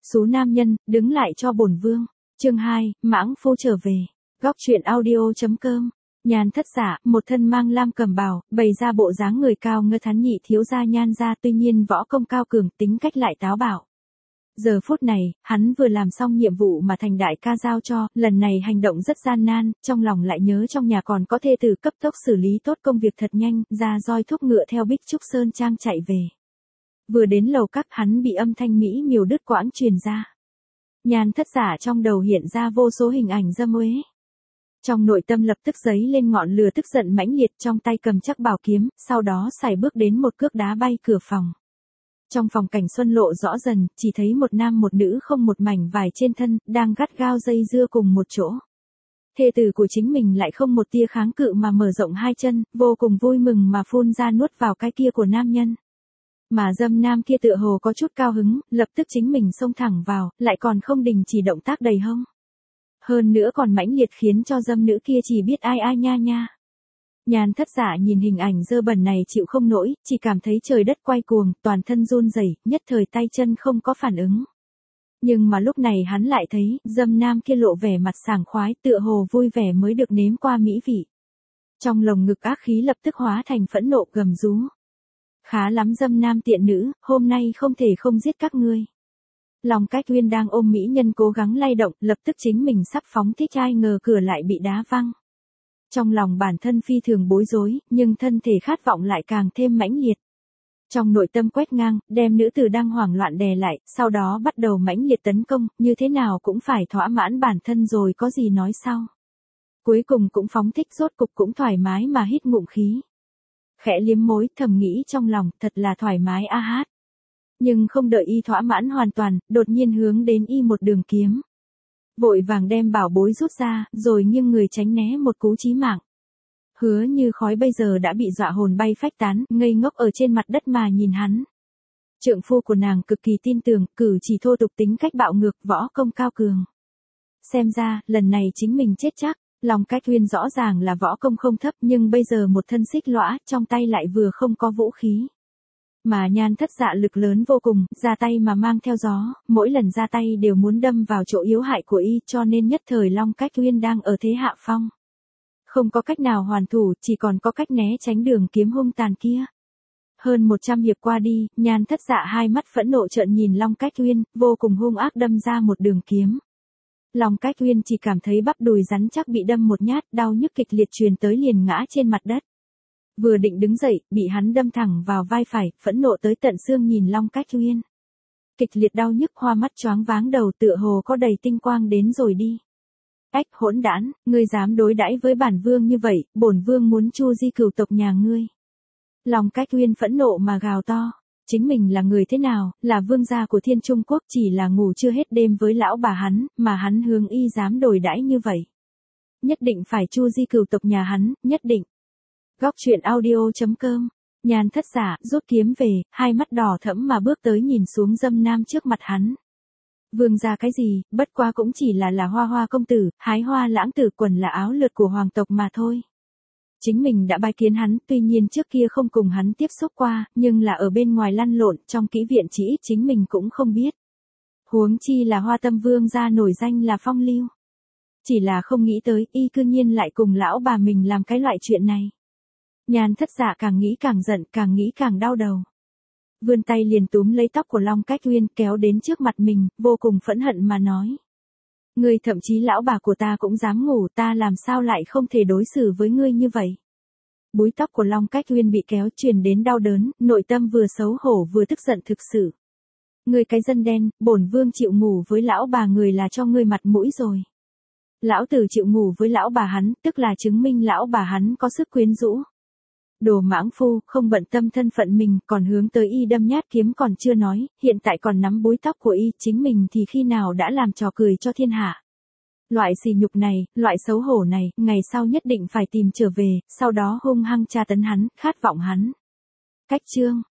Xú nam nhân, đứng lại cho bổn vương. Chương 2, mãng phu trở về. Góc truyện audio.com. Nhan Thất Dạ, một thân mang lam cẩm bào, bày ra bộ dáng người cao ngơ thán nhị thiếu gia Nhan gia, tuy nhiên võ công cao cường, tính cách lại táo bạo. Giờ phút này, hắn vừa làm xong nhiệm vụ mà thành đại ca giao cho, lần này hành động rất gian nan, trong lòng lại nhớ trong nhà còn có thê tử, cấp tốc xử lý tốt công việc thật nhanh, ra roi thúc ngựa theo Bích Trúc Sơn Trang chạy về. Vừa đến lầu các, hắn bị âm thanh mỹ miều đứt quãng truyền ra. Nhan Thất Dạ trong đầu hiện ra vô số hình ảnh dâm uế. Trong nội tâm lập tức dấy lên ngọn lửa tức giận mãnh liệt, trong tay cầm chắc bảo kiếm, sau đó sải bước đến một cước đá bay cửa phòng. Trong phòng cảnh xuân lộ rõ dần, chỉ thấy một nam một nữ không một mảnh vải trên thân, đang gắt gao dây dưa cùng một chỗ. Thê tử của chính mình lại không một tia kháng cự mà mở rộng hai chân, vô cùng vui mừng mà phun ra nuốt vào cái kia của nam nhân. Mà dâm nam kia tựa hồ có chút cao hứng, lập tức chính mình xông thẳng vào, lại còn không đình chỉ động tác đầy hông. Hơn nữa còn mãnh liệt khiến cho dâm nữ kia chỉ biết ai ai nha nha. Nhan Thất Dạ nhìn hình ảnh dơ bẩn này chịu không nổi, chỉ cảm thấy trời đất quay cuồng, toàn thân run rẩy, nhất thời tay chân không có phản ứng. Nhưng mà lúc này hắn lại thấy, dâm nam kia lộ vẻ mặt sảng khoái, tựa hồ vui vẻ mới được nếm qua mỹ vị. Trong lồng ngực ác khí lập tức hóa thành phẫn nộ gầm rú. Khá lắm dâm nam tiện nữ, hôm nay không thể không giết các ngươi. Long Cách Uyên đang ôm mỹ nhân cố gắng lay động, lập tức chính mình sắp phóng thích ai ngờ cửa lại bị đá văng. Trong lòng bản thân phi thường bối rối, nhưng thân thể khát vọng lại càng thêm mãnh liệt. Trong nội tâm quét ngang, đem nữ tử đang hoảng loạn đè lại, sau đó bắt đầu mãnh liệt tấn công, như thế nào cũng phải thỏa mãn bản thân rồi có gì nói sau. Cuối cùng cũng phóng thích, rốt cục cũng thoải mái mà hít ngụm khí. Khẽ liếm môi, thầm nghĩ trong lòng, thật là thoải mái a hát. Nhưng không đợi y thỏa mãn hoàn toàn, đột nhiên hướng đến y một đường kiếm. Vội vàng đem bảo bối rút ra, rồi nghiêng người tránh né một cú chí mạng. Hứa Như Khói bây giờ đã bị dọa hồn bay phách tán, ngây ngốc ở trên mặt đất mà nhìn hắn. Trượng phu của nàng cực kỳ tin tưởng, cử chỉ thô tục tính cách bạo ngược, võ công cao cường. Xem ra, lần này chính mình chết chắc. Long Cách Uyên rõ ràng là võ công không thấp, nhưng bây giờ một thân xích lõa, trong tay lại vừa không có vũ khí. Mà Nhan Thất Dạ lực lớn vô cùng, ra tay mà mang theo gió, mỗi lần ra tay đều muốn đâm vào chỗ yếu hại của y, cho nên nhất thời Long Cách Uyên đang ở thế hạ phong. Không có cách nào hoàn thủ, chỉ còn có cách né tránh đường kiếm hung tàn kia. Hơn 100 hiệp qua đi, Nhan Thất Dạ hai mắt phẫn nộ trợn nhìn Long Cách Uyên, vô cùng hung ác đâm ra một đường kiếm. Long Cách Uyên chỉ cảm thấy bắp đùi rắn chắc bị đâm một nhát, đau nhức kịch liệt truyền tới liền ngã trên mặt đất. Vừa định đứng dậy, bị hắn đâm thẳng vào vai phải, phẫn nộ tới tận xương nhìn Long Cách Uyên. Kịch liệt đau nhức, hoa mắt choáng váng, đầu tựa hồ có đầy tinh quang đến rồi đi. Ách hỗn đản, ngươi dám đối đãi với bản vương như vậy, bổn vương muốn chu di cửu tộc nhà ngươi. Long Cách Uyên phẫn nộ mà gào to. Chính mình là người thế nào, là vương gia của Thiên Trung Quốc, chỉ là ngủ chưa hết đêm với lão bà hắn, mà hắn hướng y dám đổi đãi như vậy. Nhất định phải chu di cửu tộc nhà hắn, nhất định. Góc truyện audio.com. Nhan Thất Dạ rút kiếm về, hai mắt đỏ thẫm mà bước tới nhìn xuống dâm nam trước mặt hắn. Vương gia cái gì, bất quá cũng chỉ là hoa hoa công tử, hái hoa lãng tử, quần là áo lượt của hoàng tộc mà thôi. Chính mình đã bái kiến hắn, tuy nhiên trước kia không cùng hắn tiếp xúc qua, nhưng là ở bên ngoài lăn lộn, trong kỹ viện chỉ ít chính mình cũng không biết. Huống chi là Hoa Tâm vương gia nổi danh là phong lưu. Chỉ là không nghĩ tới, y cư nhiên lại cùng lão bà mình làm cái loại chuyện này. Nhan Thất Dạ càng nghĩ càng giận, càng nghĩ càng đau đầu. Vươn tay liền túm lấy tóc của Long Cách Uyên kéo đến trước mặt mình, vô cùng phẫn hận mà nói. Ngươi thậm chí lão bà của ta cũng dám ngủ, ta làm sao lại không thể đối xử với ngươi như vậy. Búi tóc của Long Cách Uyên bị kéo truyền đến đau đớn, nội tâm vừa xấu hổ vừa tức giận thực sự. Ngươi cái dân đen, bổn vương chịu ngủ với lão bà người là cho ngươi mặt mũi rồi. Lão tử chịu ngủ với lão bà hắn, tức là chứng minh lão bà hắn có sức quyến rũ. Đồ mãng phu, không bận tâm thân phận mình, còn hướng tới y đâm nhát kiếm còn chưa nói, hiện tại còn nắm búi tóc của y, chính mình thì khi nào đã làm trò cười cho thiên hạ. Loại sỉ nhục này, loại xấu hổ này, ngày sau nhất định phải tìm trở về, sau đó hung hăng tra tấn hắn, khát vọng hắn. Cách chương.